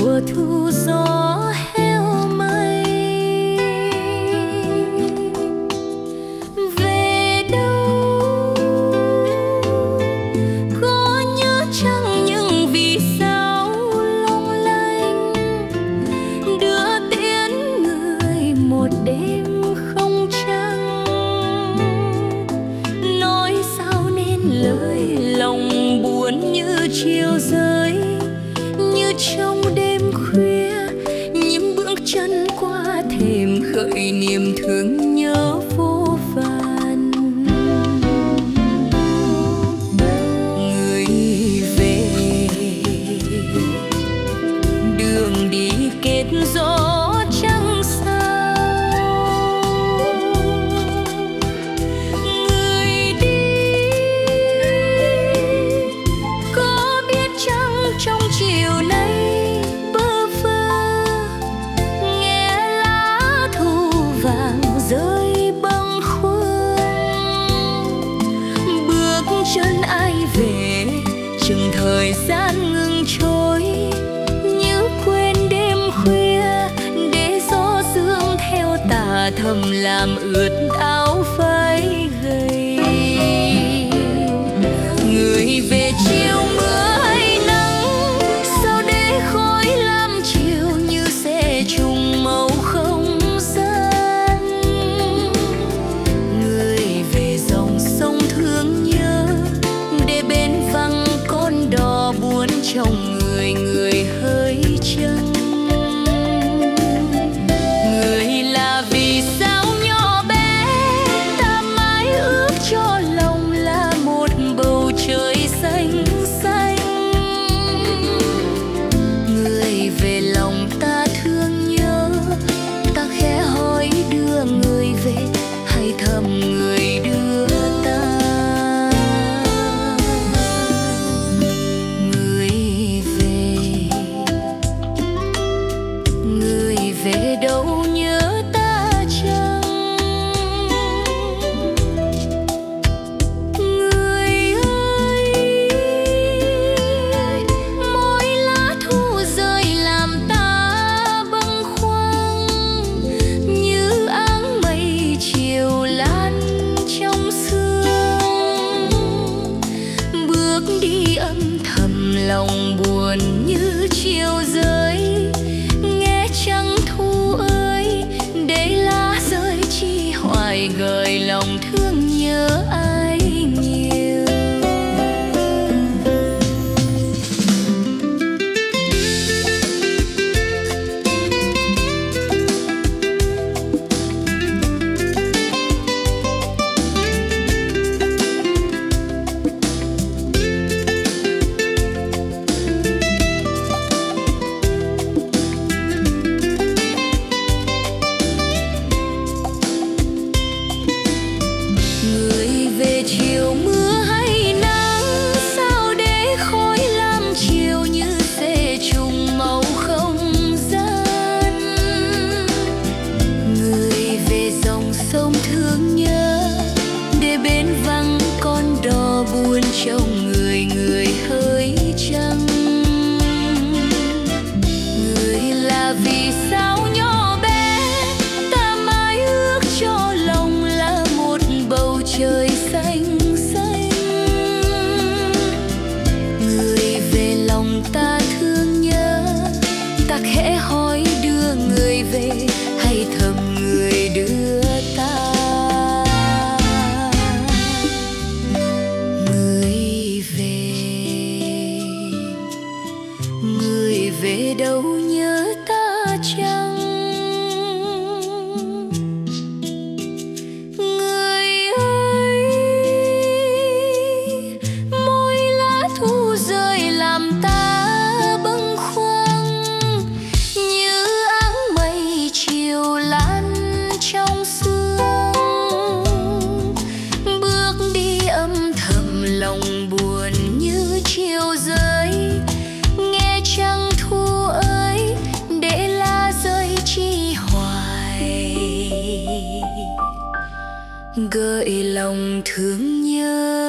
mùa thu gió heo mây. Về đâu có nhớ chăng những vì sao long lanh đưa tiễn người một đêm không trăng. Nói sao nên lời lòng buồn như chiều rơi, như trong đêm khuya những bước chân qua thềm khởi niềm thương nhớ vô vàn. Người về đường đi kết gió trăng sao, người đi có biết chăng trong chiều nay bơ vơ nghe lá thu vàng rơi bâng khuâng. Bước chân ai về chừng thời gian ngừng trôi, như quên đêm khuya để gió sương theo tà thầm làm ướt áo vai gầy. Người về chiều mưa hay nắng, sao để khói lam chiều như xe trùng màu không gian. Người về dòng sông thương nhớ để bên vắng con đò buồn trong người người hơi chân. Người là vì sao nhỏ bé ta mãi ước cho lòng là một bầu trời xanh xanh. Người về lòng ta thương nhớ, ta khẽ hỏi đưa người về hay thầm người đưa ta. Người về đâu nhớ ta chăng? Người ơi, mỗi lá thu rơi làm ta bâng khuâng, như áng mây chiều lan trong sương. Bước đi âm thầm lòng buồn như chiều rơi, nghe trăng thu ơi để lá rơi chi hoài gợi lòng thương nhớ ai nhiều. Người về chiều mưa hay nắng, sao để khói lam chiều như xe trùng màu không gian. Người về dòng sông thương nhớ để bên vắng con đò buồn trong người người hơi trăng. Người là vì sao nhỏ bé ta mãi ước cho lòng là một bầu trời xanh xanh. Người về lòng ta thương nhớ, ta khẽ hỏi đưa người về hay thầm người đưa ta. Người về đâu nhớ ta chăng? Người ơi, mỗi lá thu rơi làm ta bâng khuâng, như áng mây chiều lan trong sương. Bước đi âm thầm lòng buồn như chiều rơi, nghe trăng thu ơi để lá rơi chi hoài gợi lòng thương nhớ.